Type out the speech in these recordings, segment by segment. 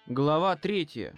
Глава 3.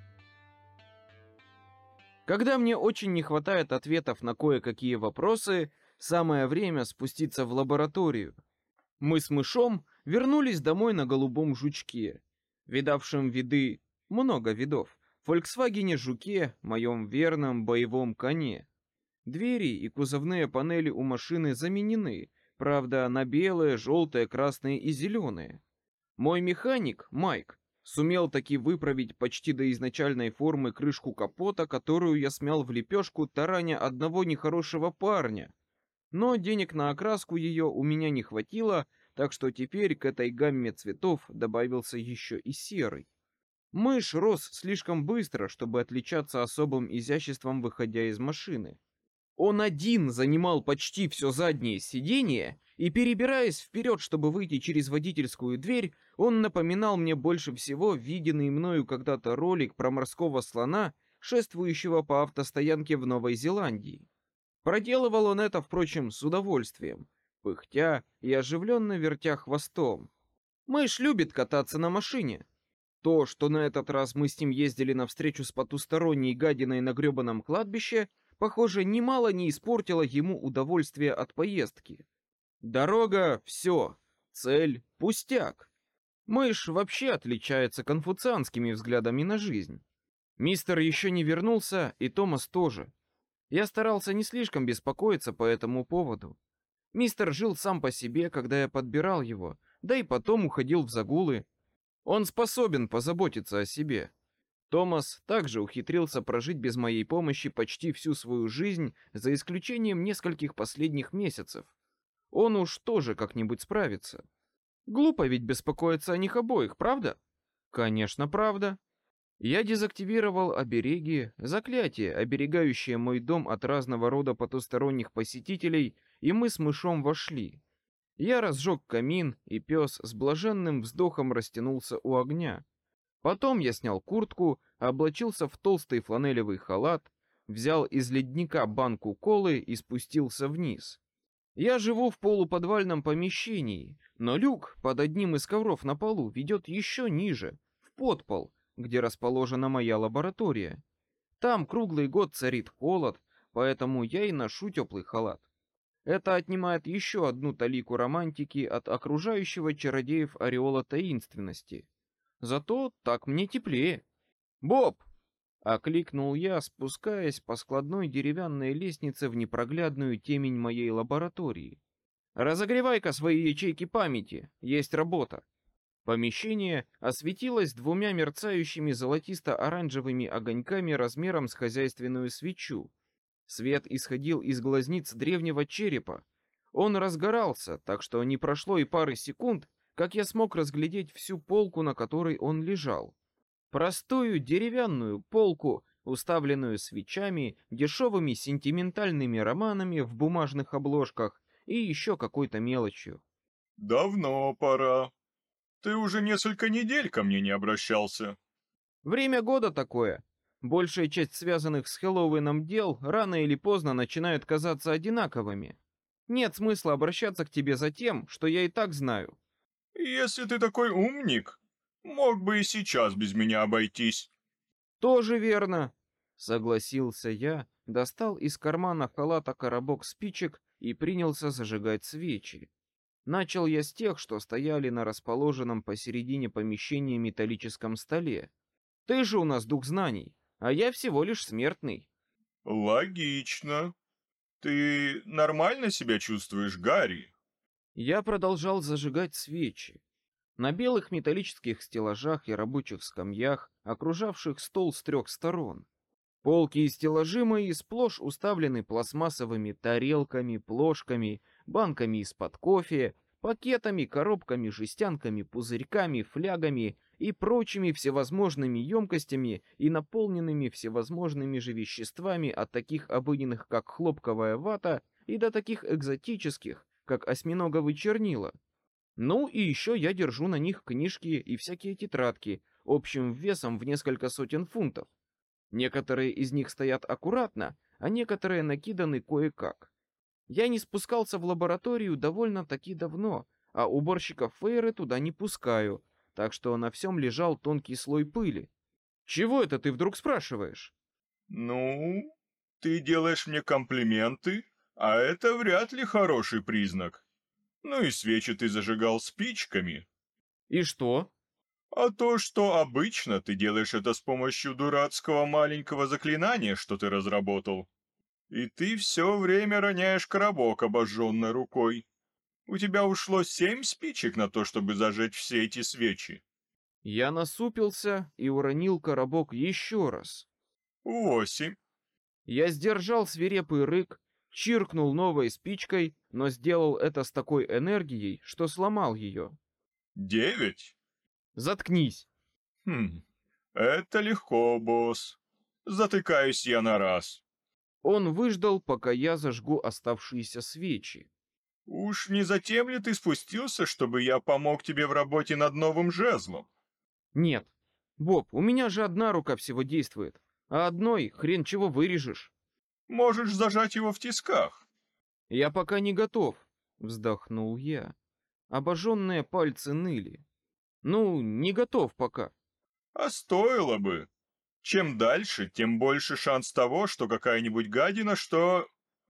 Когда мне очень не хватает ответов на кое-какие вопросы, самое время спуститься в лабораторию. Мы с Мышом вернулись домой на голубом жучке, видавшем виды, много видов, Volkswagen Жуке, моем верном боевом коне. Двери и кузовные панели у машины заменены, правда, на белые, желтые, красные и зеленые. Мой механик, Майк, сумел таки выправить почти до изначальной формы крышку капота, которую я смял в лепешку, тараня одного нехорошего парня. Но денег на окраску ее у меня не хватило, так что теперь к этой гамме цветов добавился еще и серый. Мышь рос слишком быстро, чтобы отличаться особым изяществом, выходя из машины. Он один занимал почти все заднее сиденье, и, перебираясь вперед, чтобы выйти через водительскую дверь, он напоминал мне больше всего виденный мною когда-то ролик про морского слона, шествующего по автостоянке в Новой Зеландии. Проделывал он это, впрочем, с удовольствием, пыхтя и оживленно вертя хвостом. Мышь любит кататься на машине. То, что на этот раз мы с ним ездили навстречу с потусторонней гадиной на гребаном кладбище, похоже, немало не испортило ему удовольствие от поездки. Дорога — все, цель — пустяк. Мышь вообще отличается конфуцианскими взглядами на жизнь. Мистер еще не вернулся, и Томас тоже. Я старался не слишком беспокоиться по этому поводу. Мистер жил сам по себе, когда я подбирал его, да и потом уходил в загулы. Он способен позаботиться о себе. Томас также ухитрился прожить без моей помощи почти всю свою жизнь, за исключением нескольких последних месяцев. Он уж тоже как-нибудь справится. Глупо ведь беспокоиться о них обоих, правда? Конечно, правда. Я дезактивировал обереги, заклятия, оберегающие мой дом от разного рода потусторонних посетителей, и мы с Мышом вошли. Я разжег камин, и пес с блаженным вздохом растянулся у огня. Потом я снял куртку, облачился в толстый фланелевый халат, взял из ледника банку колы и спустился вниз. Я живу в полуподвальном помещении, но люк под одним из ковров на полу ведет еще ниже, в подпол, где расположена моя лаборатория. Там круглый год царит холод, поэтому я и ношу теплый халат. Это отнимает еще одну талику романтики от окружающего чародеев ореола таинственности. Зато так мне теплее. «Боб!» — окликнул я, спускаясь по складной деревянной лестнице в непроглядную темень моей лаборатории. «Разогревай-ка свои ячейки памяти, есть работа». Помещение осветилось двумя мерцающими золотисто-оранжевыми огоньками размером с хозяйственную свечу. Свет исходил из глазниц древнего черепа. Он разгорался, так что не прошло и пары секунд, как я смог разглядеть всю полку, на которой он лежал. Простую деревянную полку, уставленную свечами, дешевыми сентиментальными романами в бумажных обложках и еще какой-то мелочью. «Давно пора. Ты уже несколько недель ко мне не обращался». Время года такое. Большая часть связанных с Хэллоуином дел рано или поздно начинают казаться одинаковыми. Нет смысла обращаться к тебе за тем, что я и так знаю. «Если ты такой умник, мог бы и сейчас без меня обойтись». Тоже верно, согласился я, достал из кармана халата коробок спичек и принялся зажигать свечи. Начал я с тех, что стояли на расположенном посередине помещения металлическом столе. Ты же у нас дух знаний, а я всего лишь смертный. «Логично. Ты нормально себя чувствуешь, Гарри?» Я продолжал зажигать свечи. На белых металлических стеллажах и рабочих скамьях, окружавших стол с 3 сторон. Полки и стеллажи мои сплошь уставлены пластмассовыми тарелками, плошками, банками из-под кофе, пакетами, коробками, жестянками, пузырьками, флягами и прочими всевозможными емкостями и наполненными всевозможными же веществами от таких обыденных, как хлопковая вата, и до таких экзотических, как осьминоговые чернила. Ну и еще я держу на них книжки и всякие тетрадки, общим весом в несколько сотен фунтов. Некоторые из них стоят аккуратно, а некоторые накиданы кое-как. Я не спускался в лабораторию довольно-таки давно, а уборщиков Фейры туда не пускаю, так что на всем лежал тонкий слой пыли. Чего это ты вдруг спрашиваешь? Ну, ты делаешь мне комплименты, а это вряд ли хороший признак. Ну и свечи ты зажигал спичками. И что? А то, что обычно ты делаешь это с помощью дурацкого маленького заклинания, что ты разработал. И ты все время роняешь коробок обожженной рукой. У тебя ушло 7 спичек на то, чтобы зажечь все эти свечи. Я насупился и уронил коробок еще раз. 8. Я сдержал свирепый рык, чиркнул новой спичкой, но сделал это с такой энергией, что сломал ее. 9. Заткнись. Это легко, босс. Затыкаюсь я на раз. Он выждал, пока я зажгу оставшиеся свечи. Уж не затем ли ты спустился, чтобы я помог тебе в работе над новым жезлом? Нет. Боб, у меня же одна рука всего действует, а одной хрен чего вырежешь. Можешь зажать его в тисках. Я пока не готов, вздохнул я. Обожженные пальцы ныли. Ну, не готов пока. А стоило бы. Чем дальше, тем больше шанс того, что какая-нибудь гадина, что...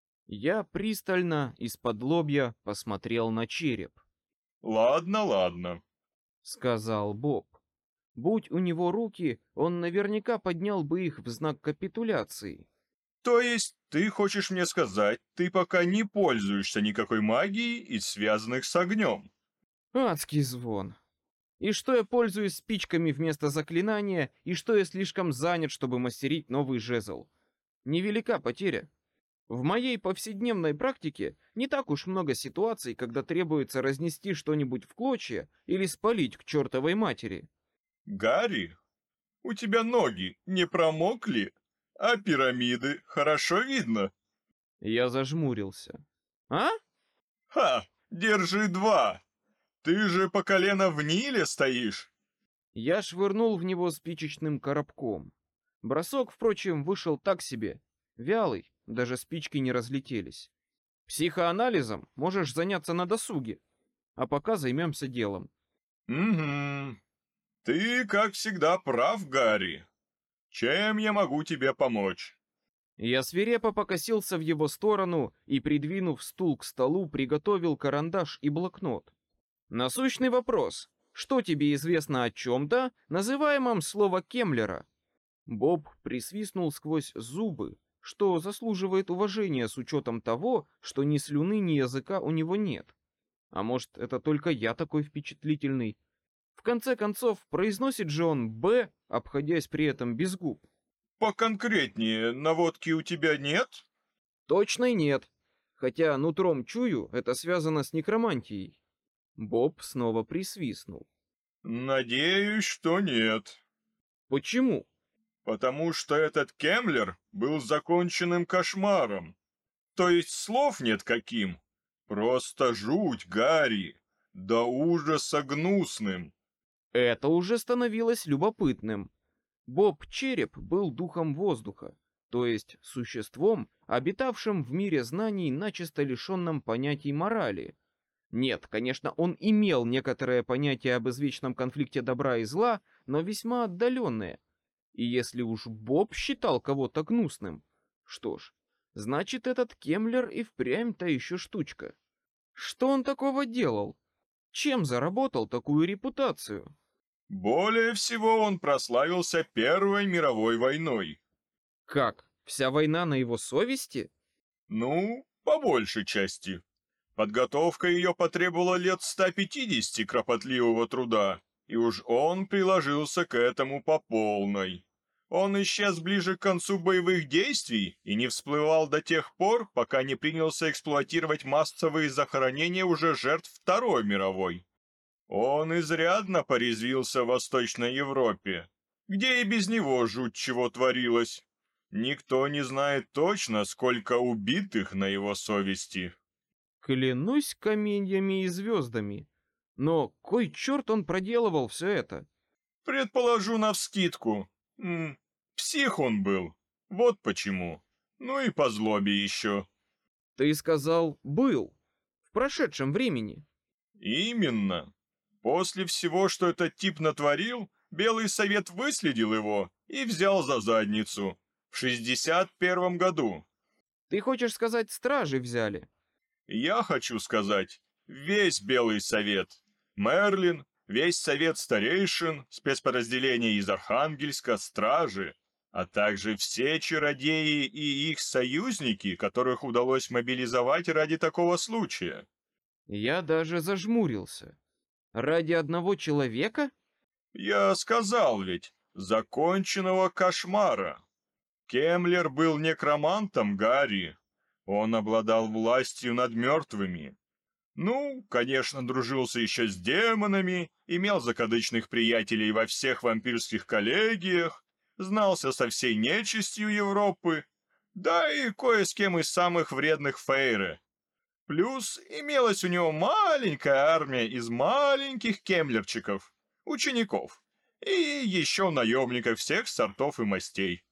Я пристально из-под лобья посмотрел на череп. Ладно, ладно. Сказал Боб. Будь у него руки, он наверняка поднял бы их в знак капитуляции. То есть, ты хочешь мне сказать, ты пока не пользуешься никакой магией из связанных с огнем? Адский звон. И что я пользуюсь спичками вместо заклинания, и что я слишком занят, чтобы мастерить новый жезл. Невелика потеря. В моей повседневной практике не так уж много ситуаций, когда требуется разнести что-нибудь в клочья или спалить к чертовой матери. Гарри, у тебя ноги не промокли? А пирамиды хорошо видно? Я зажмурился. А? Ха, держи 2. Ты же по колено в Ниле стоишь. Я швырнул в него спичечным коробком. Бросок, впрочем, вышел так себе. Вялый, даже спички не разлетелись. Психоанализом можешь заняться на досуге. А пока займемся делом. Угу. Ты, как всегда, прав, Гарри. Чем я могу тебе помочь? Я свирепо покосился в его сторону и, придвинув стул к столу, приготовил карандаш и блокнот. Насущный вопрос. Что тебе известно о чем-то, называемом слово Кемлера? Боб присвистнул сквозь зубы, что заслуживает уважения с учетом того, что ни слюны, ни языка у него нет. А может, это только я такой впечатлительный? В конце концов, произносит же он «Б», обходясь при этом без губ. Поконкретнее, наводки у тебя нет? Точно нет. Хотя нутром чую, это связано с некромантией. Боб снова присвистнул. Надеюсь, что нет. Почему? Потому что этот Кемлер был законченным кошмаром. То есть слов нет каким. Просто жуть, Гарри. До ужаса гнусным. Это уже становилось любопытным. Боб Череп был духом воздуха, то есть существом, обитавшим в мире знаний, начисто лишенном понятий морали. Нет, конечно, он имел некоторое понятие об извечном конфликте добра и зла, но весьма отдаленное. И если уж Боб считал кого-то гнусным, что ж, значит, этот Кемлер и впрямь-то еще штучка. Что он такого делал? Чем заработал такую репутацию? Более всего он прославился Первой мировой войной. Как? Вся война на его совести? Ну, по большей части. Подготовка ее потребовала лет 150 кропотливого труда, и уж он приложился к этому по полной. Он исчез ближе к концу боевых действий и не всплывал до тех пор, пока не принялся эксплуатировать массовые захоронения уже жертв Второй мировой. Он изрядно порезвился в Восточной Европе, где и без него жуть чего творилось. Никто не знает точно, сколько убитых на его совести. Клянусь каменьями и звездами. Но кой черт он проделывал все это? Предположу навскидку. Псих он был. Вот почему. Ну и по злобе еще. Ты сказал «был». В прошедшем времени. Именно. После всего, что этот тип натворил, Белый Совет выследил его и взял за задницу. В 61 году. Ты хочешь сказать, стражи взяли? Я хочу сказать, весь Белый Совет. Мерлин, весь Совет Старейшин, спецподразделения из Архангельска, стражи, а также все чародеи и их союзники, которых удалось мобилизовать ради такого случая. Я даже зажмурился. Ради одного человека? Я сказал ведь, законченного кошмара. Кемлер был некромантом, Гарри. Он обладал властью над мертвыми. Ну, конечно, дружился еще с демонами, имел закадычных приятелей во всех вампирских коллегиях, знался со всей нечистью Европы, да и кое с кем из самых вредных Фейры. Плюс имелась у него маленькая армия из маленьких кемлерчиков, учеников, и еще наемников всех сортов и мастей.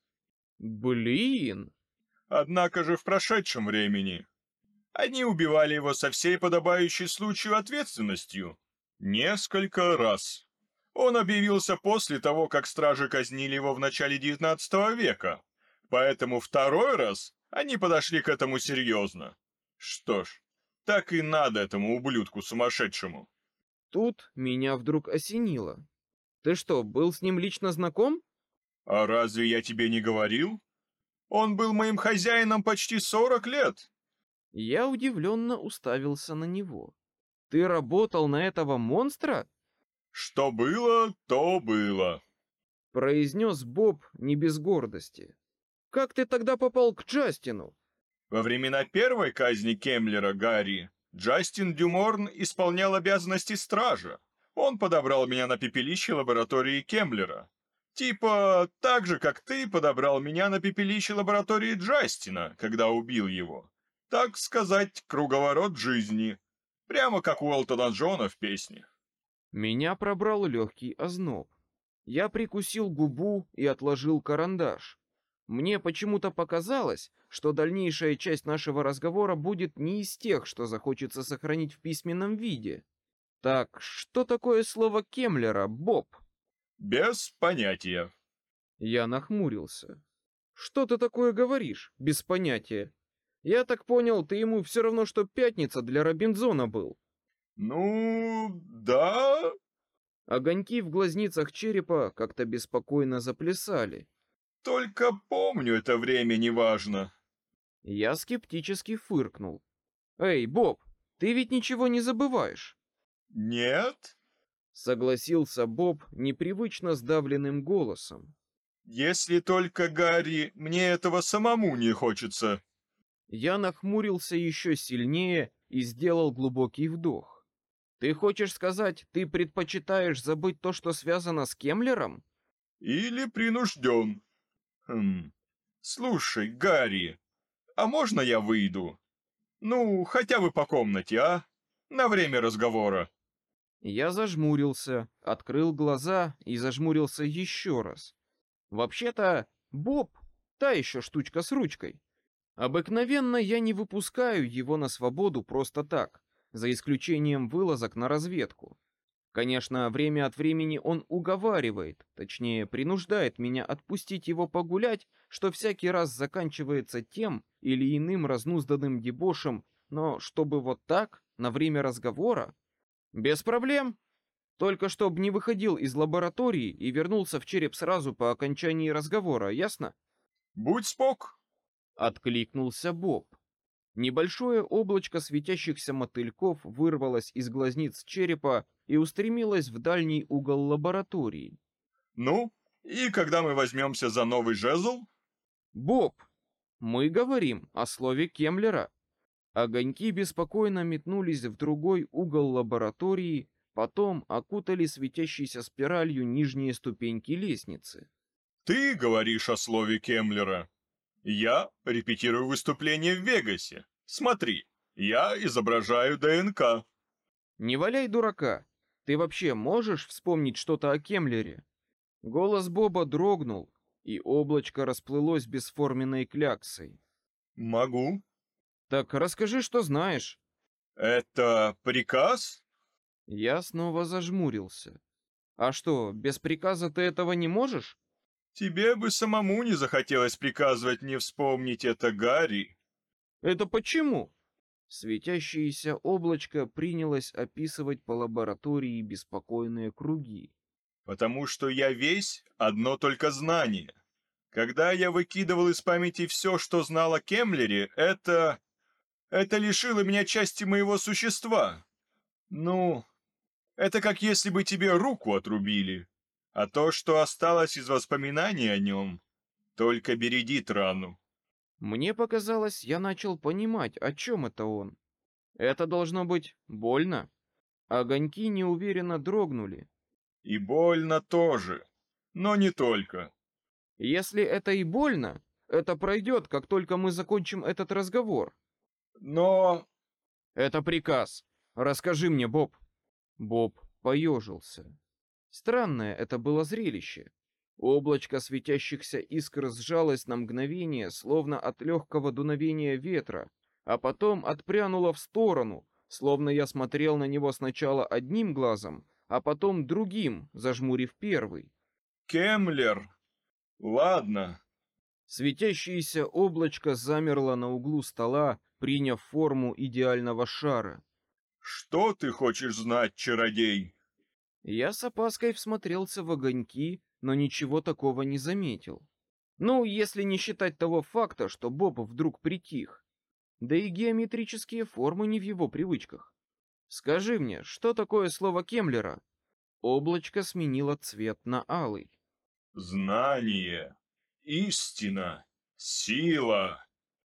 Блин! Однако же в прошедшем времени они убивали его со всей подобающей случаю ответственностью. Несколько раз. Он объявился после того, как стражи казнили его в начале 19 века, поэтому второй раз они подошли к этому серьезно. Что ж, так и надо этому ублюдку сумасшедшему. Тут меня вдруг осенило. Ты что, был с ним лично знаком? А разве я тебе не говорил? Он был моим хозяином почти 40 лет. Я удивленно уставился на него. Ты работал на этого монстра? Что было, то было. Произнес Боб не без гордости. Как ты тогда попал к Джастину? Во времена первой казни Кемлера, Гарри, Джастин Дюморн исполнял обязанности стража. Он подобрал меня на пепелище лаборатории Кемлера. Типа так же, как ты подобрал меня на пепелище лаборатории Джастина, когда убил его. Так сказать, круговорот жизни. Прямо как у Элтона Джона в песне. Меня пробрал легкий озноб. Я прикусил губу и отложил карандаш. Мне почему-то показалось, что дальнейшая часть нашего разговора будет не из тех, что захочется сохранить в письменном виде. Так, что такое слово Кемлера, Боб? Без понятия. Я нахмурился. Что ты такое говоришь, без понятия? Я так понял, ты ему все равно, что пятница для Робинзона был. Ну, да. Огоньки в глазницах черепа как-то беспокойно заплясали. Только помню это время неважно. Я скептически фыркнул. Эй, Боб, ты ведь ничего не забываешь? Нет? Согласился Боб непривычно сдавленным голосом. Если только, Гарри, мне этого самому не хочется. Я нахмурился еще сильнее и сделал глубокий вдох. Ты хочешь сказать, ты предпочитаешь забыть то, что связано с Кемлером? Или принужден. Слушай, Гарри, а можно я выйду? Ну, хотя бы по комнате, а? На время разговора. Я зажмурился, открыл глаза и зажмурился еще раз. Вообще-то, Боб, та еще штучка с ручкой. Обыкновенно я не выпускаю его на свободу просто так, за исключением вылазок на разведку. Конечно, время от времени он уговаривает, точнее, принуждает меня отпустить его погулять, что всякий раз заканчивается тем или иным разнузданным дебошем, но чтобы вот так, на время разговора? Без проблем. Только чтоб не выходил из лаборатории и вернулся в череп сразу по окончании разговора, ясно? Будь спок. Откликнулся Боб. Небольшое облачко светящихся мотыльков вырвалось из глазниц черепа и устремилось в дальний угол лаборатории. Ну, и когда мы возьмемся за новый жезл? Боб, мы говорим о слове Кемлера. Огоньки беспокойно метнулись в другой угол лаборатории, потом окутали светящейся спиралью нижние ступеньки лестницы. Ты говоришь о слове Кемлера. Я репетирую выступление в Вегасе. Смотри, я изображаю ДНК. Не валяй дурака. Ты вообще можешь вспомнить что-то о Кемлере? Голос Боба дрогнул, и облачко расплылось бесформенной кляксой. Могу. Так расскажи, что знаешь. Это приказ? Я снова зажмурился. А что, без приказа ты этого не можешь? Тебе бы самому не захотелось приказывать мне вспомнить это, Гарри. Это почему? Светящееся облачко принялось описывать по лаборатории беспокойные круги. Потому что я весь одно только знание. Когда я выкидывал из памяти все, что знал о Кемлере, это лишило меня части моего существа. Ну, это как если бы тебе руку отрубили. А то, что осталось из воспоминаний о нем, только бередит рану. Мне показалось, я начал понимать, о чем это он. Это должно быть больно. Огоньки неуверенно дрогнули. И больно тоже, но не только. Если это и больно, это пройдет, как только мы закончим этот разговор. Но Это приказ. Расскажи мне, Боб. Боб поежился. Странное это было зрелище. Облачко светящихся искр сжалось на мгновение, словно от легкого дуновения ветра, а потом отпрянуло в сторону, словно я смотрел на него сначала одним глазом, а потом другим, зажмурив первый. Кемлер... Ладно, Светящееся облачко замерло на углу стола, приняв форму идеального шара. что ты хочешь знать, чародей? Я с опаской всмотрелся в огоньки, но ничего такого не заметил. Ну, если не считать того факта, что Боб вдруг притих. Да и геометрические формы не в его привычках. Скажи мне, что такое слово Кемлера? Облачко сменило цвет на алый. Знание, истина, сила.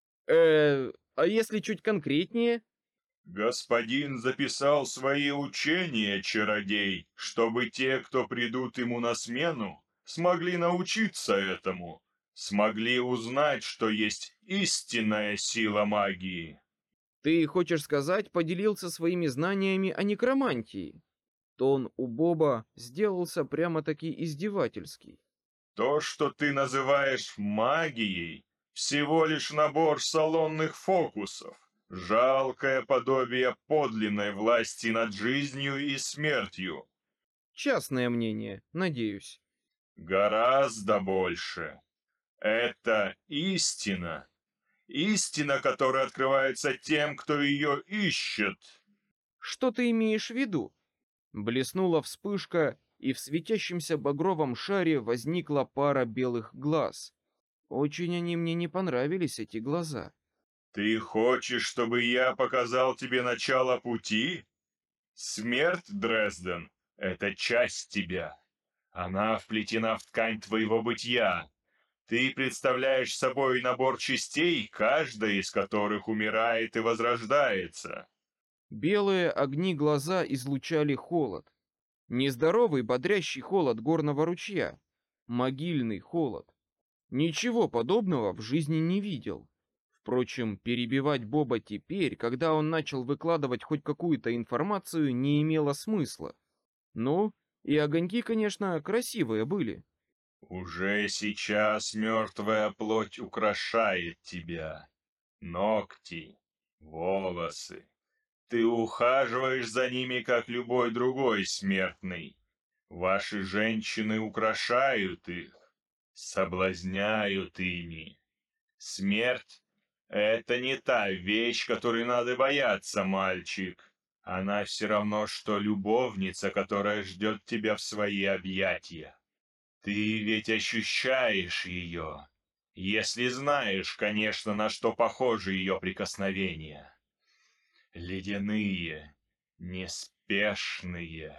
А если чуть конкретнее? Господин записал свои учения, чародей, чтобы те, кто придут ему на смену, смогли научиться этому, смогли узнать, что есть истинная сила магии. Ты хочешь сказать, поделился своими знаниями о некромантии? Тон у Боба сделался прямо-таки издевательский. То, что ты называешь магией, всего лишь набор салонных фокусов, жалкое подобие подлинной власти над жизнью и смертью. Частное мнение, надеюсь. Гораздо больше. Это истина. Истина, которая открывается тем, кто ее ищет. Что ты имеешь в виду? Блеснула вспышка, и в светящемся багровом шаре возникла пара белых глаз. Очень они мне не понравились, эти глаза. Ты хочешь, чтобы я показал тебе начало пути? Смерть, Дрезден, это часть тебя. Она вплетена в ткань твоего бытия. Ты представляешь собой набор частей, каждая из которых умирает и возрождается. Белые огни глаза излучали холод. Нездоровый, бодрящий холод горного ручья. Могильный холод. Ничего подобного в жизни не видел. Впрочем, перебивать Боба теперь, когда он начал выкладывать хоть какую-то информацию, не имело смысла. Ну, и огоньки, конечно, красивые были. Уже сейчас мертвая плоть украшает тебя. Ногти, волосы. Ты ухаживаешь за ними, как любой другой смертный. Ваши женщины украшают их, соблазняют ими. Смерть — это не та вещь, которой надо бояться, мальчик. Она все равно, что любовница, которая ждет тебя в свои объятия. Ты ведь ощущаешь ее, если знаешь, конечно, на что похожи ее прикосновения. Ледяные, неспешные,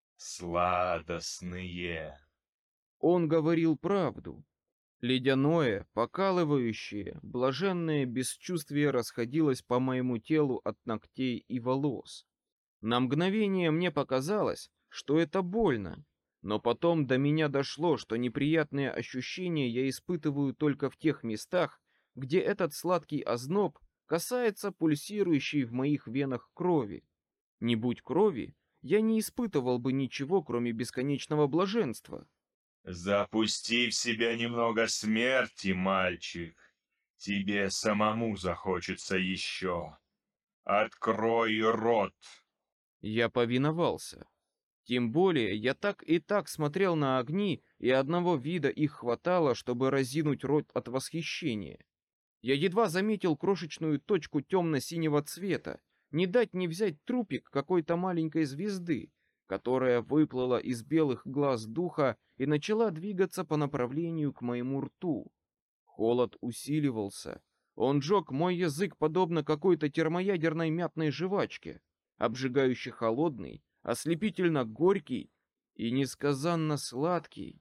сладостные. Он говорил правду. Ледяное, покалывающее, блаженное бесчувствие расходилось по моему телу от ногтей и волос. На мгновение мне показалось, что это больно, но потом до меня дошло, что неприятные ощущения я испытываю только в тех местах, где этот сладкий озноб касается пульсирующей в моих венах крови. Не будь крови, я не испытывал бы ничего, кроме бесконечного блаженства. Запусти в себя немного смерти, мальчик. Тебе самому захочется еще. Открой рот. Я повиновался. Тем более, я так и так смотрел на огни, и одного вида их хватало, чтобы разинуть рот от восхищения. Я едва заметил крошечную точку темно-синего цвета, не дать не взять трупик какой-то маленькой звезды, которая выплыла из белых глаз духа и начала двигаться по направлению к моему рту. Холод усиливался. Он жег мой язык подобно какой-то термоядерной мятной жвачке, обжигающе холодный, ослепительно горький и несказанно сладкий,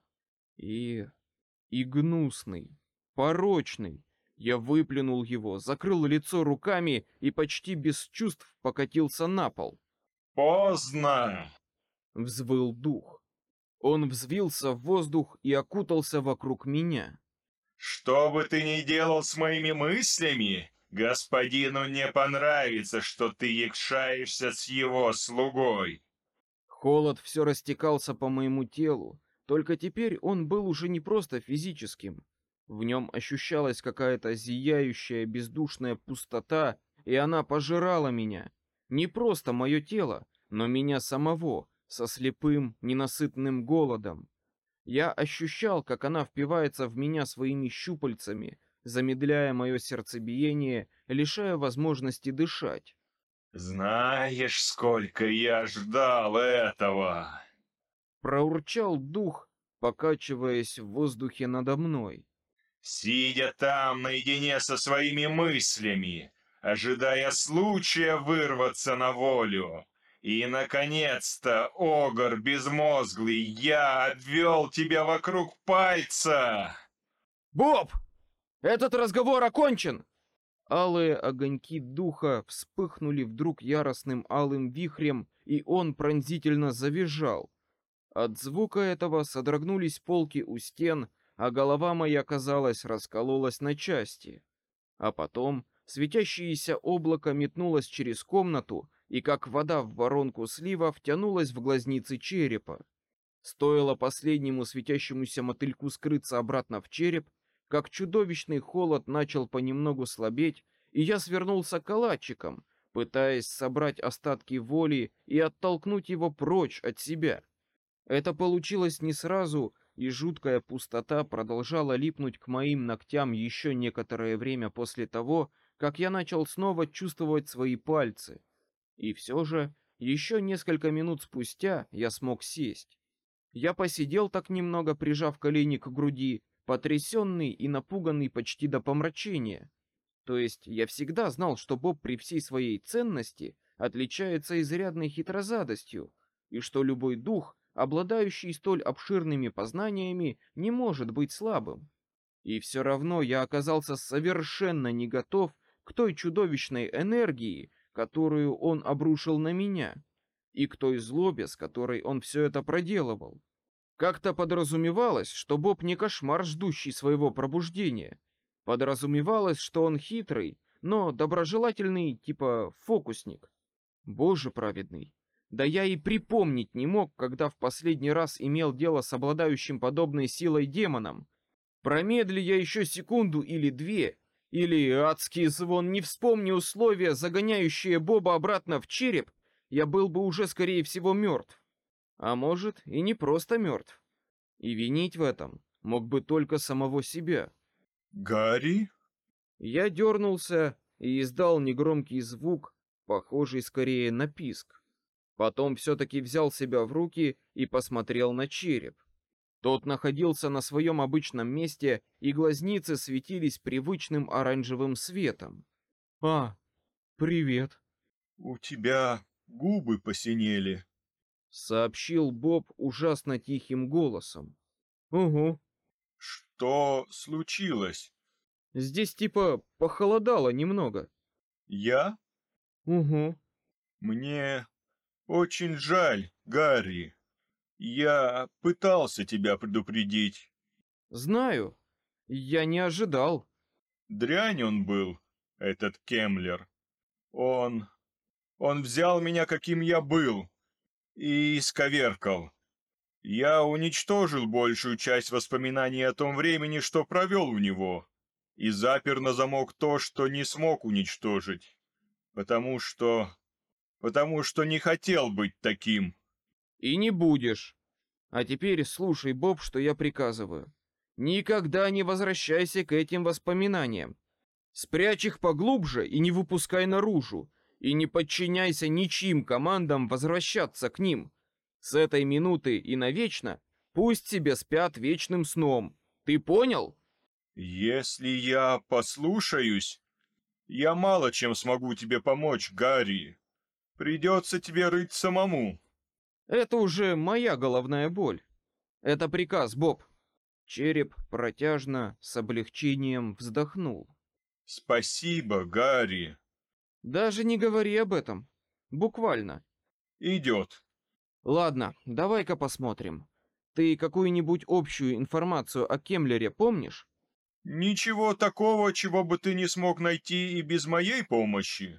и гнусный, порочный. Я выплюнул его, закрыл лицо руками и почти без чувств покатился на пол. «Поздно!» — взвыл дух. Он взвился в воздух и окутался вокруг меня. «Что бы ты ни делал с моими мыслями, господину не понравится, что ты якшаешься с его слугой». Холод все растекался по моему телу, только теперь он был уже не просто физическим. В нем ощущалась какая-то зияющая бездушная пустота, и она пожирала меня. Не просто мое тело, но меня самого, со слепым, ненасытным голодом. Я ощущал, как она впивается в меня своими щупальцами, замедляя мое сердцебиение, лишая возможности дышать. «Знаешь, сколько я ждал этого!» Проурчал дух, покачиваясь в воздухе надо мной. «Сидя там наедине со своими мыслями, ожидая случая вырваться на волю. И, наконец-то, огр безмозглый, я обвел тебя вокруг пальца!» «Боб! Этот разговор окончен!» Алые огоньки духа вспыхнули вдруг яростным алым вихрем, и он пронзительно завизжал. От звука этого содрогнулись полки у стен, а голова моя, казалось, раскололась на части. А потом светящееся облако метнулось через комнату и, как вода в воронку слива, втянулось в глазницы черепа. Стоило последнему светящемуся мотыльку скрыться обратно в череп, как чудовищный холод начал понемногу слабеть, и я свернулся калачиком, пытаясь собрать остатки воли и оттолкнуть его прочь от себя. Это получилось не сразу, и жуткая пустота продолжала липнуть к моим ногтям еще некоторое время после того, как я начал снова чувствовать свои пальцы. И все же, еще несколько минут спустя я смог сесть. Я посидел так немного, прижав колени к груди, потрясенный и напуганный почти до помрачения. То есть я всегда знал, что Боб при всей своей ценности отличается изрядной хитрозадостью, и что любой дух, обладающий столь обширными познаниями, не может быть слабым. И все равно я оказался совершенно не готов к той чудовищной энергии, которую он обрушил на меня, и к той злобе, с которой он все это проделывал. Как-то подразумевалось, что Боб не кошмар, ждущий своего пробуждения. Подразумевалось, что он хитрый, но доброжелательный, типа фокусник. Боже праведный. Да я и припомнить не мог, когда в последний раз имел дело с обладающим подобной силой демоном. Промедли я еще секунду или две, или адский звон, не вспомни условия, загоняющие Боба обратно в череп, я был бы уже, скорее всего, мертв. А может, и не просто мертв. И винить в этом мог бы только самого себя. «Гарри?» Я дернулся и издал негромкий звук, похожий скорее на писк. Потом все-таки взял себя в руки и посмотрел на череп. Тот находился на своем обычном месте, и глазницы светились привычным оранжевым светом. «А, привет», «У тебя губы посинели». — сообщил Боб ужасно тихим голосом. «Угу, «Что случилось?» здесь типа похолодало немного». «Я? «Угу». Мне очень жаль, Гарри. Я пытался тебя предупредить. «Знаю, я не ожидал». Дрянь он был, этот Кемлер. Он взял меня, каким я был, и исковеркал. Я уничтожил большую часть воспоминаний о том времени, что провел у него, и запер на замок то, что не смог уничтожить, потому что потому что не хотел быть таким. И не будешь. А теперь слушай, Боб, что я приказываю. Никогда не возвращайся к этим воспоминаниям. Спрячь их поглубже и не выпускай наружу. И не подчиняйся ничьим командам возвращаться к ним. С этой минуты и навечно пусть себе спят вечным сном. Ты понял? Если я послушаюсь, я мало чем смогу тебе помочь, Гарри. Придется тебе рыть самому. Это уже моя головная боль. Это приказ, Боб. Череп протяжно, с облегчением вздохнул. Спасибо, Гарри. Даже не говори об этом. Буквально. Идет. Ладно, давай-ка посмотрим. Ты какую-нибудь общую информацию о Кемлере помнишь? Ничего такого, чего бы ты не смог найти и без моей помощи.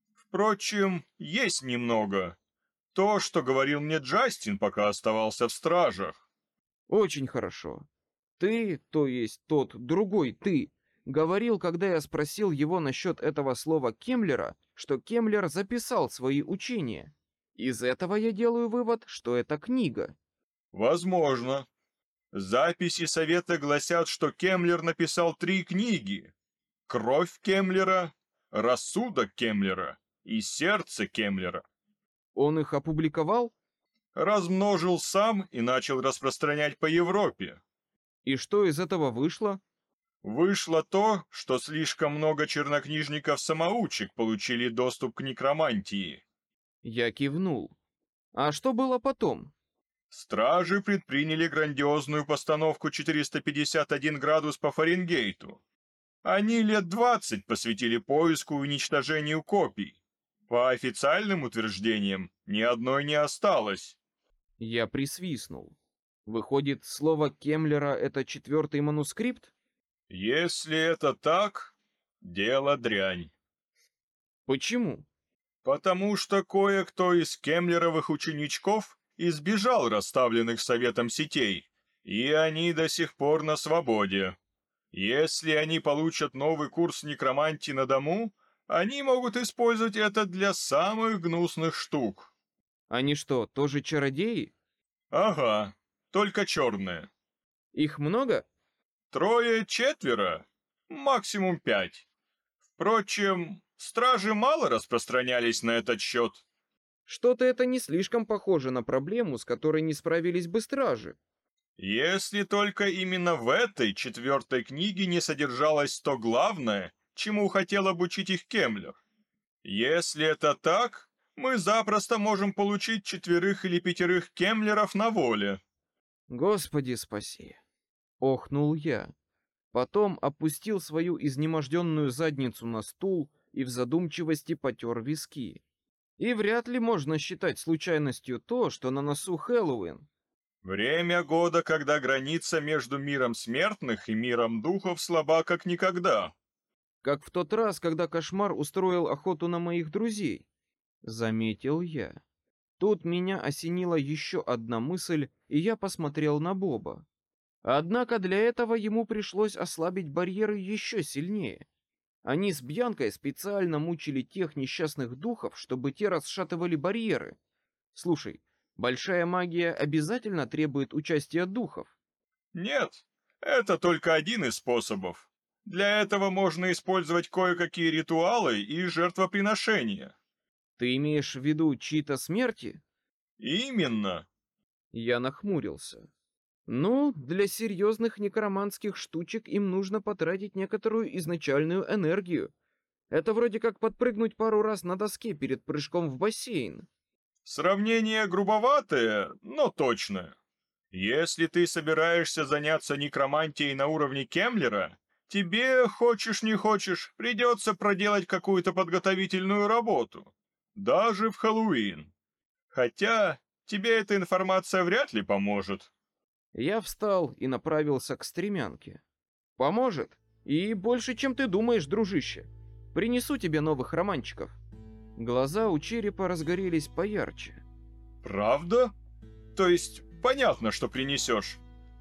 Впрочем, есть немного. То, что говорил мне Джастин, пока оставался в стражах. Очень хорошо. Ты, то есть тот другой ты, говорил, когда я спросил его насчет этого слова Кемлера, что Кемлер записал свои учения. Из этого я делаю вывод, что это книга. Возможно. Записи совета гласят, что Кемлер написал 3 книги. «Кровь Кемлера», «Рассудок Кемлера» и «Сердце Кемлера». Он их опубликовал? Размножил сам и начал распространять по Европе. И что из этого вышло? Вышло то, что слишком много чернокнижников-самоучек получили доступ к некромантии. Я кивнул. А что было потом? Стражи предприняли грандиозную постановку 451 градус по Фаренгейту. Они лет 20 посвятили поиску и уничтожению копий. По официальным утверждениям, ни одной не осталось. Я присвистнул. Выходит, слово Кемлера — это 4-й манускрипт? Если это так, дело дрянь. Почему? Потому что кое-кто из кемлеровых ученичков избежал расставленных советом сетей, и они до сих пор на свободе. Если они получат новый курс некромантии на дому, они могут использовать это для самых гнусных штук. Они что, тоже чародеи? Ага, только черные. Их много? 3-4, максимум 5. Впрочем, стражи мало распространялись на этот счет. Что-то это не слишком похоже на проблему, с которой не справились бы стражи. Если только именно в этой 4-й книге не содержалось то главное, чему хотел обучить их Кемлер. Если это так, мы запросто можем получить 4 или 5 Кемлеров на воле. Господи спаси. Охнул я. Потом опустил свою изнеможденную задницу на стул и в задумчивости потер виски. И вряд ли можно считать случайностью то, что на носу Хэллоуин. Время года, когда граница между миром смертных и миром духов слаба как никогда. Как в тот раз, когда кошмар устроил охоту на моих друзей. Заметил я. Тут меня осенила еще одна мысль, и я посмотрел на Боба. Однако для этого ему пришлось ослабить барьеры еще сильнее. Они с Бьянкой специально мучили тех несчастных духов, чтобы те расшатывали барьеры. Слушай, большая магия обязательно требует участия духов? Нет, это только один из способов. Для этого можно использовать кое-какие ритуалы и жертвоприношения. Ты имеешь в виду чьи-то смерти? Именно. Я нахмурился. Ну, для серьезных некроманских штучек им нужно потратить некоторую изначальную энергию. Это вроде как подпрыгнуть пару раз на доске перед прыжком в бассейн. Сравнение грубоватое, но точное. Если ты собираешься заняться некромантией на уровне Кемлера, тебе, хочешь не хочешь, придется проделать какую-то подготовительную работу. Даже в Хэллоуин. Хотя тебе эта информация вряд ли поможет. Я встал и направился к стремянке. Поможет? И больше, чем ты думаешь, дружище. Принесу тебе новых романчиков. Глаза у черепа разгорелись поярче. Правда? То есть, понятно, что принесешь.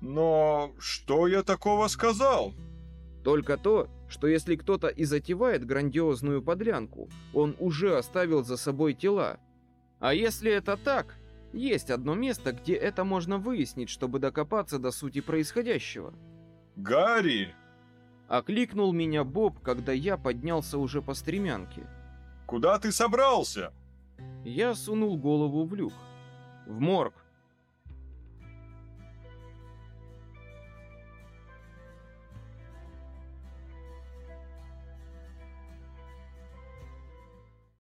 Но что я такого сказал? Только то, что если кто-то и затевает грандиозную подлянку, он уже оставил за собой тела, А если это так, есть одно место, где это можно выяснить, чтобы докопаться до сути происходящего. «Гарри!» — окликнул меня Боб, когда я поднялся уже по стремянке. «Куда ты собрался?» Я сунул голову в люк. В морг.